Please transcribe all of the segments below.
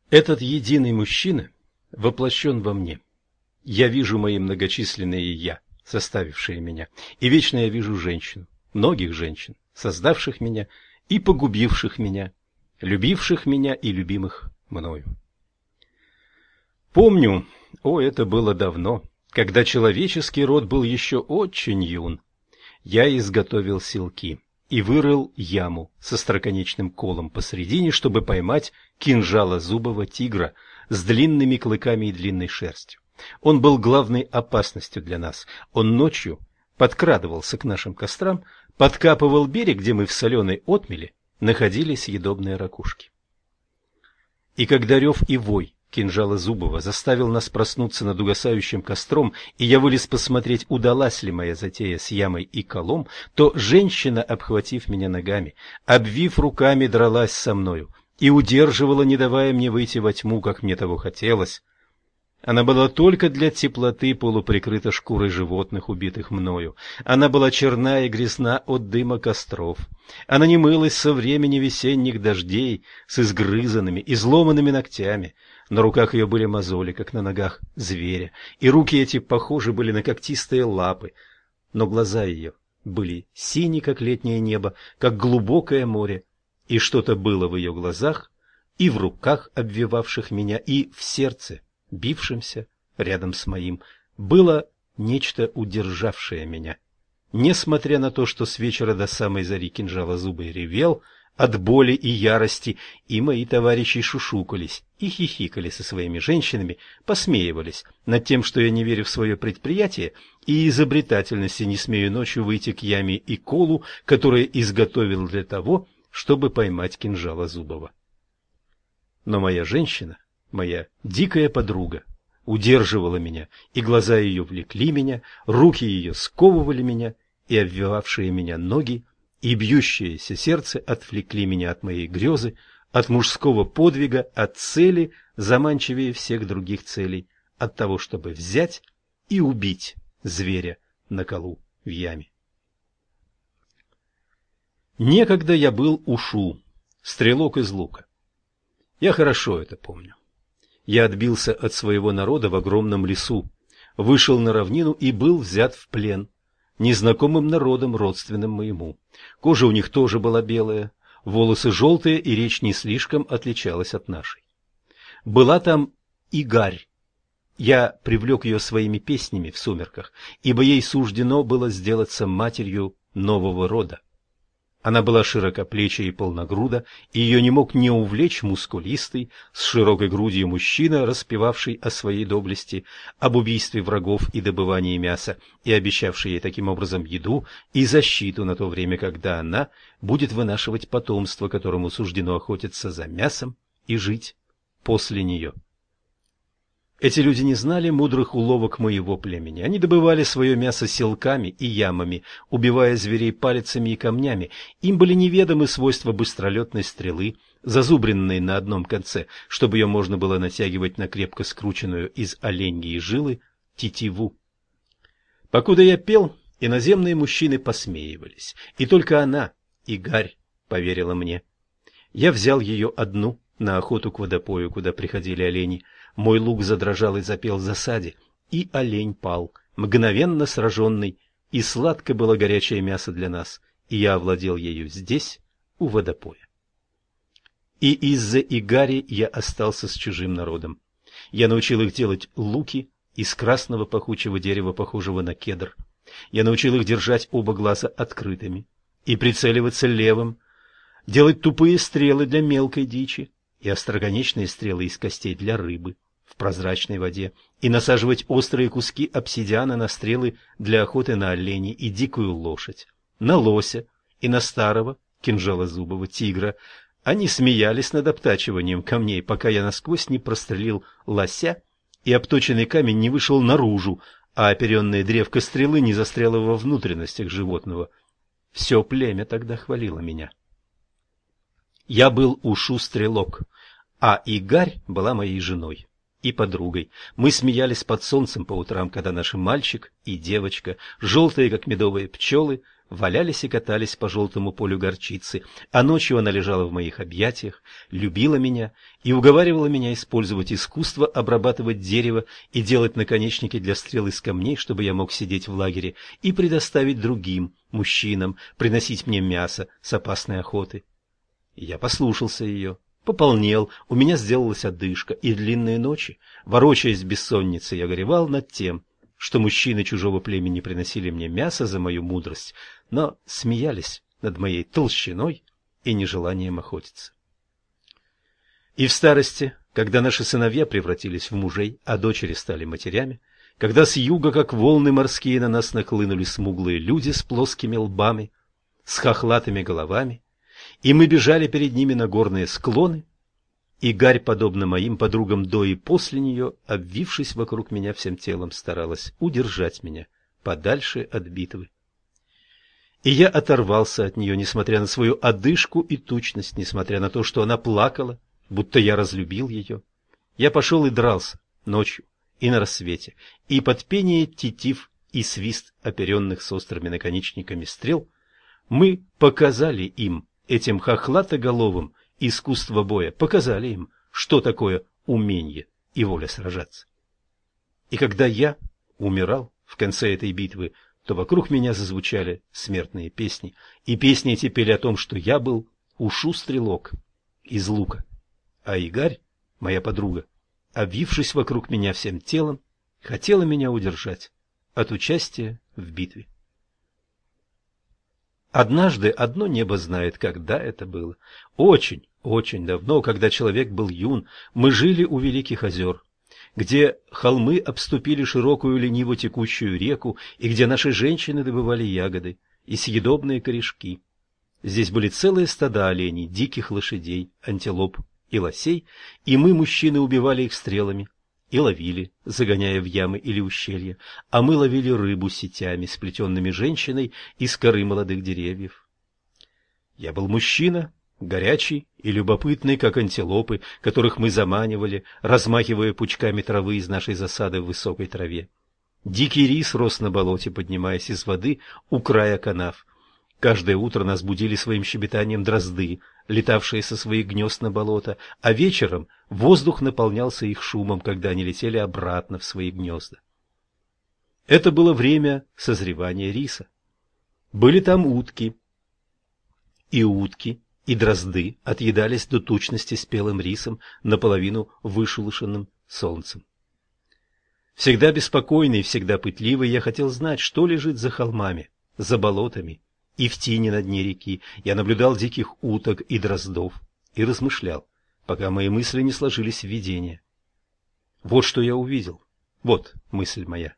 Этот единый мужчина воплощен во мне. Я вижу мои многочисленные «я», составившие меня, и вечно я вижу женщину, многих женщин, создавших меня и погубивших меня, любивших меня и любимых мною. Помню, это было давно, когда человеческий род был еще очень юн. Я изготовил селки и вырыл яму со остроконечным колом посредине, чтобы поймать кинжалозубого тигра с длинными клыками и длинной шерстью. Он был главной опасностью для нас. Он ночью подкрадывался к нашим кострам, подкапывал берег, где мы в соленой отмели находили съедобные ракушки. И когда рев и вой кинжалозубого заставил нас проснуться над угасающим костром, и я вылез посмотреть, удалась ли моя затея с ямой и колом, то женщина, обхватив меня ногами, обвив руками, дралась со мною и удерживала, не давая мне выйти во тьму, как мне того хотелось. Она была только для теплоты полуприкрыта шкурой животных, убитых мною. Она была черна и грязна от дыма костров. Она не мылась со времени весенних дождей с изгрызанными, изломанными ногтями. На руках ее были мозоли, как на ногах зверя, и руки эти похожи были на когтистые лапы. Но глаза ее были синие, как летнее небо, как глубокое море, и что-то было в ее глазах и в руках, обвивавших меня, и в сердце, бившимся рядом с моим, было нечто, удержавшее меня. Несмотря на то, что с вечера до самой зари кинжалозубый ревел от боли и ярости, и мои товарищи шушукались и хихикали со своими женщинами, посмеивались над тем, что я не верю в свое предприятие и изобретательности не смею ночью выйти к яме и колу, которые изготовил для того, чтобы поймать кинжалозубого. Но моя женщина, моя дикая подруга, удерживала меня, и глаза ее влекли меня, руки ее сковывали меня, и обвивавшие меня ноги и бьющееся сердце отвлекли меня от моей грезы, от мужского подвига, от цели, заманчивее всех других целей, от того, чтобы взять и убить зверя на колу в яме. Некогда я был Ушу, стрелок из лука. Я хорошо это помню. Я отбился от своего народа в огромном лесу, вышел на равнину и был взят в плен незнакомым народом, родственным моему. Кожа у них тоже была белая, волосы желтые, и речь не слишком отличалась от нашей. Была там Игарь. Я привлек ее своими песнями в сумерках, ибо ей суждено было сделаться матерью нового рода. Она была широкоплечая и полногруда, и ее не мог не увлечь мускулистый, с широкой грудью мужчина, распевавший о своей доблести, об убийстве врагов и добывании мяса, и обещавший ей таким образом еду и защиту на то время, когда она будет вынашивать потомство, которому суждено охотиться за мясом и жить после нее. Эти люди не знали мудрых уловок моего племени. Они добывали свое мясо селками и ямами, убивая зверей палицами и камнями. Им были неведомы свойства быстролетной стрелы, зазубренной на одном конце, чтобы ее можно было натягивать на крепко скрученную из оленьей жилы тетиву. Покуда я пел, иноземные мужчины посмеивались, и только она, Игарь, поверила мне. Я взял ее одну на охоту к водопою, куда приходили олени. Мой лук задрожал и запел в засаде, и олень пал, мгновенно сраженный, и сладко было горячее мясо для нас, и я овладел ею здесь, у водопоя. И из-за Игари я остался с чужим народом. Я научил их делать луки из красного пахучего дерева, похожего на кедр. Я научил их держать оба глаза открытыми и прицеливаться левым, делать тупые стрелы для мелкой дичи и остроконечные стрелы из костей для рыбы в прозрачной воде, и насаживать острые куски обсидиана на стрелы для охоты на оленей и дикую лошадь, на лося и на старого кинжалозубого тигра. Они смеялись над обтачиванием камней, пока я насквозь не прострелил лося, и обточенный камень не вышел наружу, а оперенная древко стрелы не застряла во внутренностях животного. Все племя тогда хвалило меня. Я был Ушу-стрелок, а Игарь была моей женой и подругой. Мы смеялись под солнцем по утрам, когда наш мальчик и девочка, желтые, как медовые пчелы, валялись и катались по желтому полю горчицы, а ночью она лежала в моих объятиях, любила меня и уговаривала меня использовать искусство обрабатывать дерево и делать наконечники для стрел из камней, чтобы я мог сидеть в лагере и предоставить другим, мужчинам, приносить мне мясо с опасной охоты. И я послушался ее. Пополнел, у меня сделалась одышка, и длинные ночи, ворочаясь в бессоннице, я горевал над тем, что мужчины чужого племени приносили мне мясо за мою мудрость, но смеялись над моей толщиной и нежеланием охотиться. И в старости, когда наши сыновья превратились в мужей, а дочери стали матерями, когда с юга, как волны морские, на нас нахлынули смуглые люди с плоскими лбами, с хохлатыми головами, и мы бежали перед ними на горные склоны, и Гарь, подобно моим подругам до и после нее, обвившись вокруг меня всем телом, старалась удержать меня подальше от битвы. И я оторвался от нее, несмотря на свою одышку и тучность, несмотря на то, что она плакала, будто я разлюбил ее. Я пошел и дрался ночью и на рассвете, и под пение тетив и свист оперенных с острыми наконечниками стрел мы показали им, этим хохлатоголовым, искусство боя, показали им, что такое умение и воля сражаться. И когда я умирал в конце этой битвы, то вокруг меня зазвучали смертные песни, и песни эти пели о том, что я был Ушу-стрелок из лука, а Игарь, моя подруга, обвившись вокруг меня всем телом, хотела меня удержать от участия в битве. Однажды одно небо знает, когда это было. Очень, очень давно, когда человек был юн, мы жили у великих озер, где холмы обступили широкую лениво текущую реку, и где наши женщины добывали ягоды и съедобные корешки. Здесь были целые стада оленей, диких лошадей, антилоп и лосей, и мы, мужчины, убивали их стрелами и ловили, загоняя в ямы или ущелья, а мы ловили рыбу сетями, сплетенными женщиной из коры молодых деревьев. Я был мужчина, горячий и любопытный, как антилопы, которых мы заманивали, размахивая пучками травы из нашей засады в высокой траве. Дикий рис рос на болоте, поднимаясь из воды у края канав. Каждое утро нас будили своим щебетанием дрозды, летавшие со своих гнезд на болото, а вечером воздух наполнялся их шумом, когда они летели обратно в свои гнезда. Это было время созревания риса. Были там утки, и дрозды отъедались до тучности спелым рисом, наполовину вышелушенным солнцем. Всегда беспокойный, всегда пытливый, я хотел знать, что лежит за холмами, за болотами, и в тени на дне реки. Я наблюдал диких уток и дроздов и размышлял, пока мои мысли не сложились в видение. Вот что я увидел. Вот мысль моя.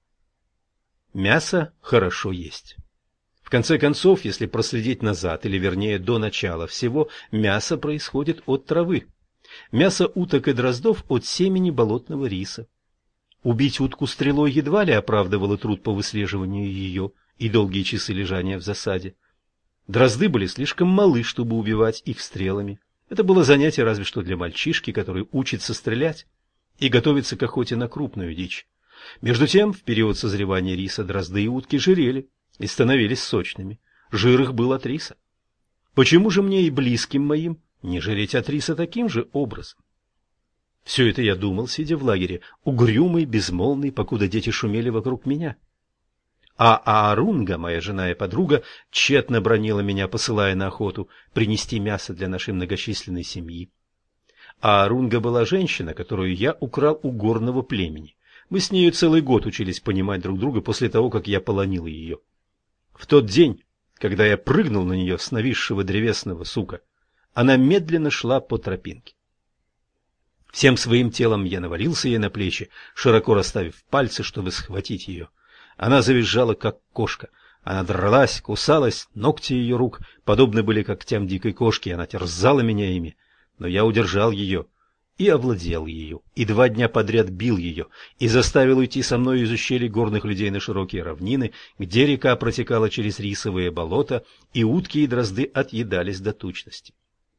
Мясо хорошо есть. В конце концов, если проследить назад, или вернее до начала всего, мясо происходит от травы. Мясо уток и дроздов от семени болотного риса. Убить утку стрелой едва ли оправдывало труд по выслеживанию ее и долгие часы лежания в засаде. Дрозды были слишком малы, чтобы убивать их стрелами. Это было занятие разве что для мальчишки, который учится стрелять и готовится к охоте на крупную дичь. Между тем, в период созревания риса дрозды и утки жирели и становились сочными. Жир их был от риса. Почему же мне и близким моим не жреть от риса таким же образом? Все это я думал, сидя в лагере, угрюмый, безмолвный, покуда дети шумели вокруг меня. А Аарунга, моя жена и подруга, тщетно бранила меня, посылая на охоту принести мясо для нашей многочисленной семьи. Аарунга была женщина, которую я украл у горного племени. Мы с нею целый год учились понимать друг друга после того, как я полонил ее. В тот день, когда я прыгнул на нее с нависшего древесного сука, она медленно шла по тропинке. Всем своим телом я навалился ей на плечи, широко расставив пальцы, чтобы схватить ее. Она завизжала, как кошка. Она дралась, кусалась, ногти ее рук подобны были когтям дикой кошки, и она терзала меня ими. Но я удержал ее и овладел ею, и 2 дня подряд бил ее, и заставил уйти со мной из ущелий горных людей на широкие равнины, где река протекала через рисовые болота, и утки и дрозды отъедались до тучности.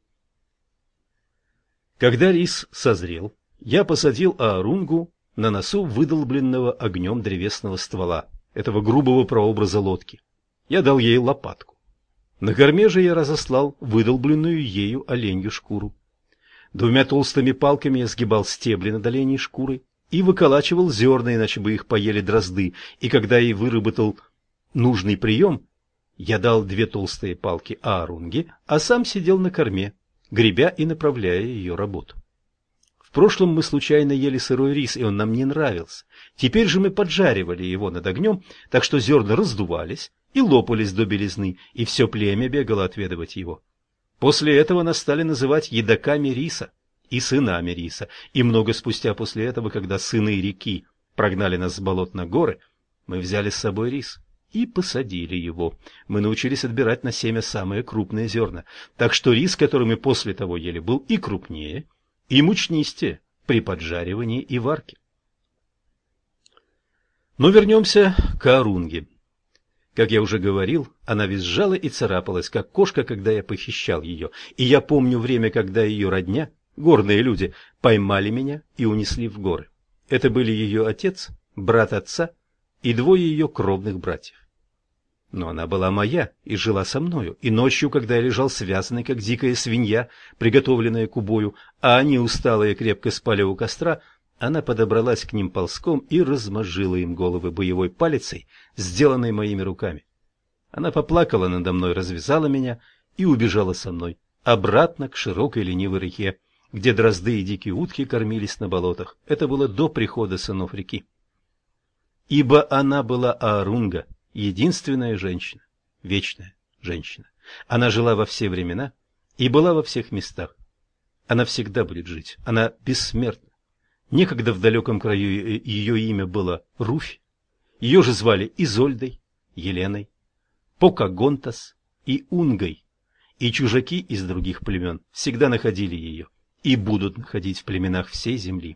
Когда рис созрел, я посадил Аарунгу на носу выдолбленного огнем древесного ствола, этого грубого прообраза лодки. Я дал ей лопатку. На корме же я разослал выдолбленную ею оленью шкуру. 2 толстыми палками я сгибал стебли над оленьей шкурой и выколачивал зерна, иначе бы их поели дрозды, и когда я выработал нужный прием, я дал 2 толстые палки Аарунге, а сам сидел на корме, гребя и направляя ее работу. В прошлом мы случайно ели сырой рис, и он нам не нравился. Теперь же мы поджаривали его над огнем, так что зерна раздувались и лопались до белизны, и все племя бегало отведывать его. После этого нас стали называть едоками риса и сынами риса, и много спустя после этого, когда сыны реки прогнали нас с болот на горы, мы взяли с собой рис и посадили его. Мы научились отбирать на семя самые крупные зерна, так что рис, который мы после того ели, был и крупнее, и мучнистее при поджаривании и варке. Но вернемся к Аарунге. Как я уже говорил, она визжала и царапалась, как кошка, когда я похищал ее, и я помню время, когда ее родня, горные люди, поймали меня и унесли в горы. Это были ее отец, брат отца и 2 ее кровных братьев. Но она была моя и жила со мною, и ночью, когда я лежал связанный, как дикая свинья, приготовленная к убою, а они усталые крепко спали у костра, она подобралась к ним ползком и размозжила им головы боевой палицей, сделанной моими руками. Она поплакала надо мной, развязала меня и убежала со мной обратно к широкой ленивой реке, где дрозды и дикие утки кормились на болотах. Это было до прихода сынов реки. Ибо она была Аарунга, единственная женщина, вечная женщина. Она жила во все времена и была во всех местах. Она всегда будет жить, она бессмертна. Некогда в далеком краю ее имя было Руфь, ее же звали Изольдой, Еленой, Покагонтас и Унгой, и чужаки из других племен всегда находили ее и будут находить в племенах всей земли.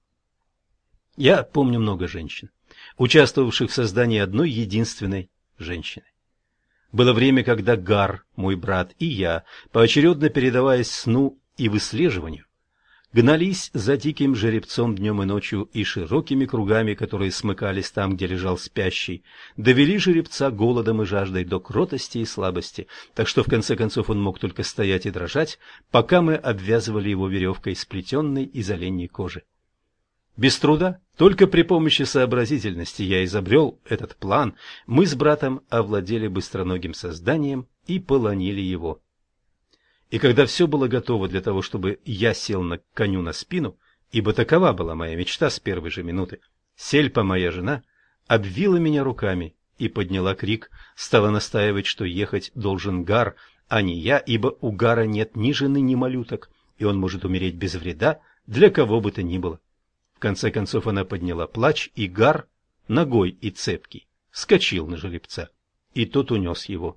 Я помню много женщин, участвовавших в создании одной единственной женщины. Было время, когда Гар, мой брат, и я, поочередно передаваясь сну и выслеживанию, гнались за диким жеребцом днем и ночью и широкими кругами, которые смыкались там, где лежал спящий, довели жеребца голодом и жаждой до кротости и слабости, так что в конце концов он мог только стоять и дрожать, пока мы обвязывали его веревкой, сплетенной из оленьей кожи. Без труда, только при помощи сообразительности я изобрел этот план, мы с братом овладели быстроногим созданием и полонили его. И когда все было готово для того, чтобы я сел на коню на спину, ибо такова была моя мечта с первой же минуты, Сельпа, моя жена, обвила меня руками и подняла крик, стала настаивать, что ехать должен Гар, а не я, ибо у Гара нет ни жены, ни малюток, и он может умереть без вреда для кого бы то ни было. В конце концов она подняла плач, и Гар, ногой и цепкий, вскочил на жеребца, и тот унес его.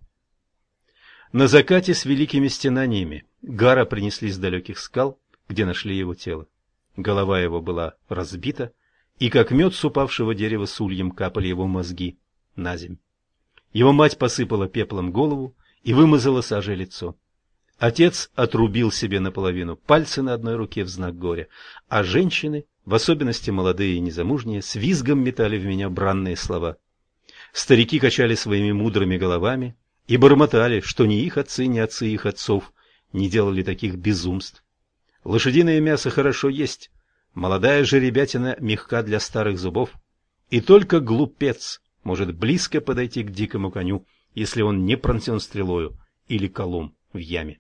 На закате с великими стенаниями Гара принесли с далеких скал, где нашли его тело. Голова его была разбита, и как мед с упавшего дерева с ульем капали его мозги на земь. Его мать посыпала пеплом голову и вымазала сажей лицо. Отец отрубил себе наполовину пальцы на одной руке в знак горя, а женщины, в особенности молодые и незамужние, с визгом метали в меня бранные слова. Старики качали своими мудрыми головами и бормотали, что ни их отцы, ни отцы их отцов не делали таких безумств. Лошадиное мясо хорошо есть, молодая жеребятина мягка для старых зубов, и только глупец может близко подойти к дикому коню, если он не пронзен стрелою или колом в яме.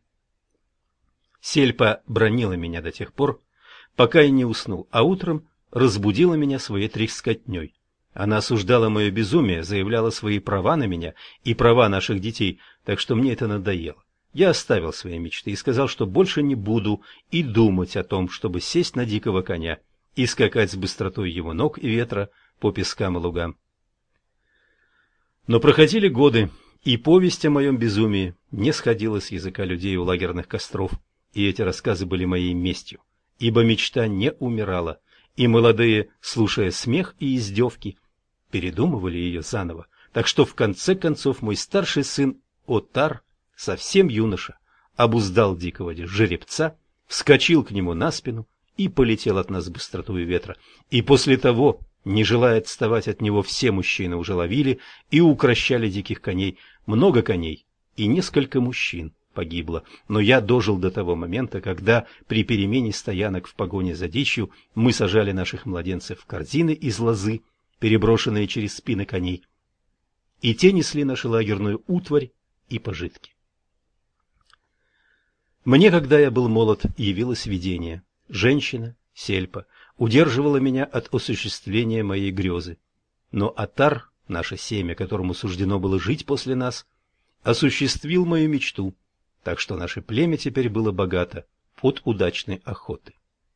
Сельпа бранила меня до тех пор, пока я не уснул, а утром разбудила меня своей трескотней. Она осуждала мое безумие, заявляла свои права на меня и права наших детей, так что мне это надоело. Я оставил свои мечты и сказал, что больше не буду и думать о том, чтобы сесть на дикого коня и скакать с быстротой его ног и ветра по пескам и лугам. Но проходили годы, и повесть о моем безумии не сходила с языка людей у лагерных костров, и эти рассказы были моей местью, ибо мечта не умирала, и молодые, слушая смех и издевки, передумывали ее заново, так что в конце концов мой старший сын Отар, совсем юноша, обуздал дикого жеребца, вскочил к нему на спину и полетел от нас быстротой ветра. И после того, не желая отставать от него, все мужчины уже ловили и укрощали диких коней, много коней и несколько мужчин погибло, но я дожил до того момента, когда при перемене стоянок в погоне за дичью мы сажали наших младенцев в корзины из лозы, переброшенные через спины коней, и те несли нашу лагерную утварь и пожитки. Мне, когда я был молод, явилось видение. Женщина, Сельпа, удерживала меня от осуществления моей грезы. Но Атар, наше семя, которому суждено было жить после нас, осуществил мою мечту, так что наше племя теперь было богато от удачной охоты.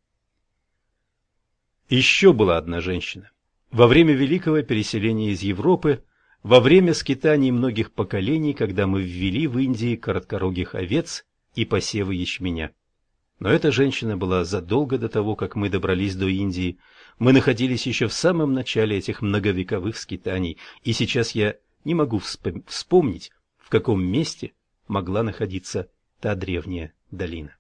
Еще была одна женщина. Во время великого переселения из Европы, во время скитаний многих поколений, когда мы ввели в Индии короткорогих овец и посевы ячменя. Но эта женщина была задолго до того, как мы добрались до Индии. Мы находились еще в самом начале этих многовековых скитаний, и сейчас я не могу вспомнить, в каком месте могла находиться та древняя долина.